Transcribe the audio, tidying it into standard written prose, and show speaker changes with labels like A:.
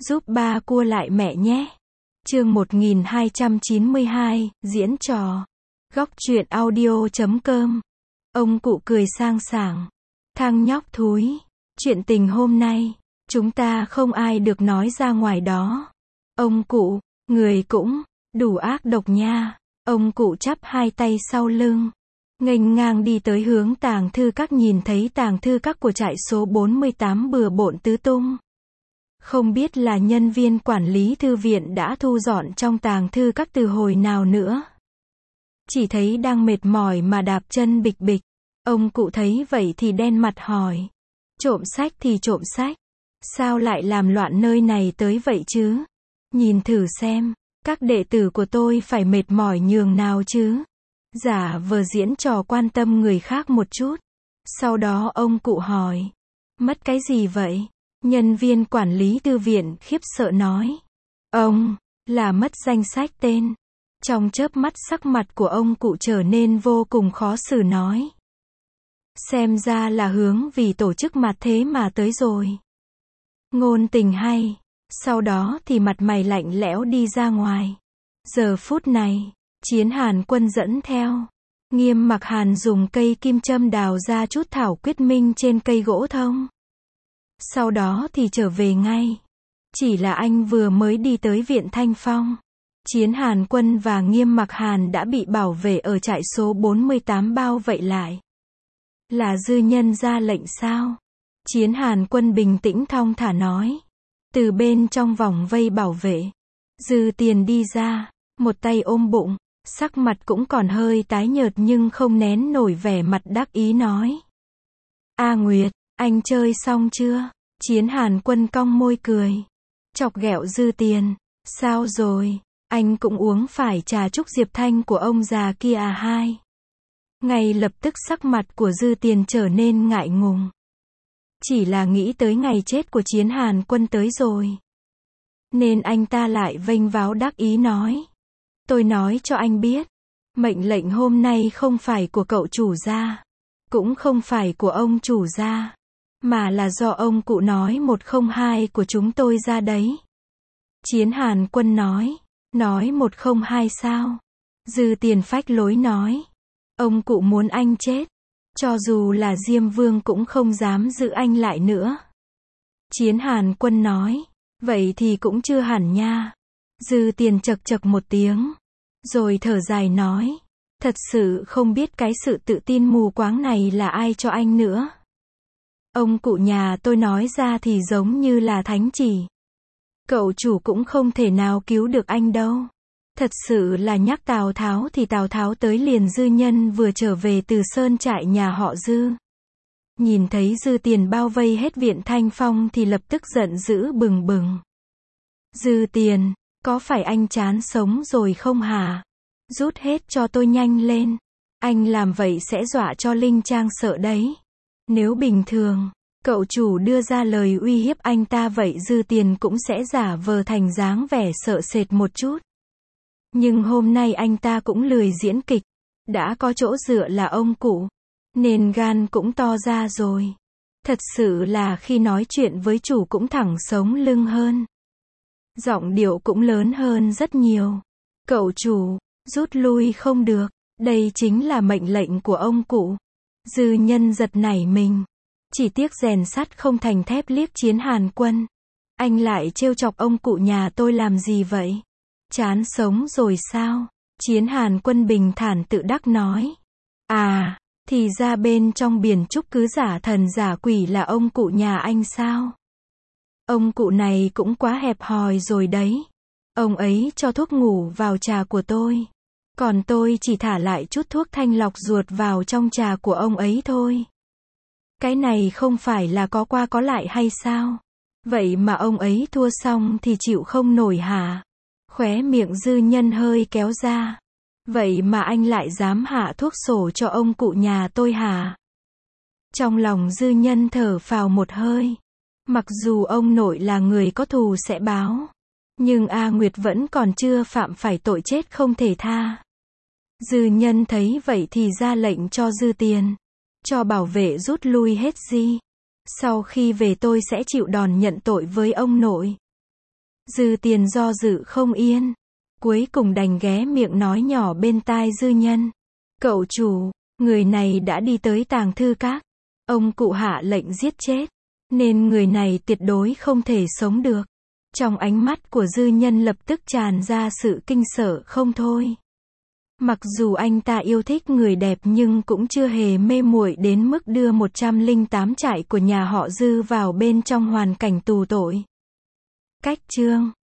A: giúp ba cua lại mẹ nhé. Chương 1292, diễn trò. Góc truyện audio.com. Ông cụ cười sang sảng. Thằng nhóc thúi, chuyện tình hôm nay, chúng ta không ai được nói ra ngoài đó. Ông cụ, người cũng, đủ ác độc nha. Ông cụ chắp hai tay sau lưng, nghênh ngang đi tới hướng tàng thư các, nhìn thấy tàng thư các của trại số 48 bừa bộn tứ tung. Không biết là nhân viên quản lý thư viện đã thu dọn trong tàng thư các từ hồi nào nữa. Chỉ thấy đang mệt mỏi mà đạp chân bịch bịch. Ông cụ thấy vậy thì đen mặt hỏi. Trộm sách thì trộm sách. Sao lại làm loạn nơi này tới vậy chứ? Nhìn thử xem, các đệ tử của tôi phải mệt mỏi nhường nào chứ? Giả vờ diễn trò quan tâm người khác một chút. Sau đó ông cụ hỏi. Mất cái gì vậy? Nhân viên quản lý thư viện khiếp sợ nói. Ông, là mất danh sách tên. Trong chớp mắt sắc mặt của ông cụ trở nên vô cùng khó xử nói. Xem ra là hướng vì tổ chức mặt thế mà tới rồi. Ngôn tình hay. Sau đó thì mặt mày lạnh lẽo đi ra ngoài. Giờ phút này, Chiến Hàn Quân dẫn theo. Nghiêm Mặc Hàn dùng cây kim châm đào ra chút thảo quyết minh trên cây gỗ thông. Sau đó thì trở về ngay. Chỉ là anh vừa mới đi tới viện Thanh Phong. Chiến Hàn Quân và Nghiêm Mặc Hàn đã bị bảo vệ ở trại số 48 bao vây lại. Là dư nhân ra lệnh sao? Chiến Hàn Quân bình tĩnh thong thả nói. Từ bên trong vòng vây bảo vệ, Dư Tiền đi ra, một tay ôm bụng, sắc mặt cũng còn hơi tái nhợt nhưng không nén nổi vẻ mặt đắc ý nói. A Nguyệt, anh chơi xong chưa? Chiến Hàn Quân cong môi cười. Chọc ghẹo Dư Tiền. Sao rồi? Anh cũng uống phải trà trúc Diệp Thanh của ông già kia à hai? Ngay lập tức sắc mặt của Dư Tiền trở nên ngại ngùng. Chỉ là nghĩ tới ngày chết của Chiến Hàn Quân tới rồi. Nên anh ta lại vênh váo đắc ý nói. Tôi nói cho anh biết. Mệnh lệnh hôm nay không phải của cậu chủ gia. Cũng không phải của ông chủ gia. Mà là do ông cụ nói 102 của chúng tôi ra đấy. Chiến Hàn Quân nói. Nói 102 sao? Dư Tiền phách lối nói. Ông cụ muốn anh chết. Cho dù là Diêm Vương cũng không dám giữ anh lại nữa. Chiến Hàn Quân nói. Vậy thì cũng chưa hẳn nha. Dư Tiền chậc chậc một tiếng. Rồi thở dài nói. Thật sự không biết cái sự tự tin mù quáng này là ai cho anh nữa. Ông cụ nhà tôi nói ra thì giống như là thánh chỉ. Cậu chủ cũng không thể nào cứu được anh đâu. Thật sự là nhắc Tào Tháo thì Tào Tháo tới liền. Dư Nhân vừa trở về từ sơn trại nhà họ Dư. Nhìn thấy Dư Tiền bao vây hết viện Thanh Phong thì lập tức giận dữ bừng bừng. Dư Tiền, có phải anh chán sống rồi không hả? Rút hết cho tôi nhanh lên. Anh làm vậy sẽ dọa cho Linh Trang sợ đấy. Nếu bình thường, cậu chủ đưa ra lời uy hiếp anh ta vậy Dư Tiền cũng sẽ giả vờ thành dáng vẻ sợ sệt một chút. Nhưng hôm nay anh ta cũng lười diễn kịch. Đã có chỗ dựa là ông cụ. Nên gan cũng to ra rồi. Thật sự là khi nói chuyện với chủ cũng thẳng sống lưng hơn. Giọng điệu cũng lớn hơn rất nhiều. Cậu chủ, rút lui không được. Đây chính là mệnh lệnh của ông cụ. Dư Nhân giật nảy mình. Chỉ tiếc rèn sắt không thành thép liếc Chiến Hàn Quân. Anh lại trêu chọc ông cụ nhà tôi làm gì vậy? Chán sống rồi sao? Chiến Hàn Quân bình thản tự đắc nói. À, thì ra bên trong biển trúc cứ giả thần giả quỷ là ông cụ nhà anh sao? Ông cụ này cũng quá hẹp hòi rồi đấy. Ông ấy cho thuốc ngủ vào trà của tôi. Còn tôi chỉ thả lại chút thuốc thanh lọc ruột vào trong trà của ông ấy thôi. Cái này không phải là có qua có lại hay sao? Vậy mà ông ấy thua xong thì chịu không nổi hả? Khóe miệng Dư Nhân hơi kéo ra. Vậy mà anh lại dám hạ thuốc sổ cho ông cụ nhà tôi hả? Trong lòng Dư Nhân thở phào một hơi. Mặc dù ông nội là người có thù sẽ báo. Nhưng A Nguyệt vẫn còn chưa phạm phải tội chết không thể tha. Dư Nhân thấy vậy thì ra lệnh cho Dư Tiền. Cho bảo vệ rút lui hết di. Sau khi về tôi sẽ chịu đòn nhận tội với ông nội. Dư Tiền do dự không yên. Cuối cùng đành ghé miệng nói nhỏ bên tai Dư Nhân. Cậu chủ, người này đã đi tới tàng thư các. Ông cụ hạ lệnh giết chết. Nên người này tuyệt đối không thể sống được. Trong ánh mắt của Dư Nhân lập tức tràn ra sự kinh sợ không thôi. Mặc dù anh ta yêu thích người đẹp nhưng cũng chưa hề mê muội đến mức đưa 108 trại của nhà họ Dư vào bên trong hoàn cảnh tù tội. Cách chương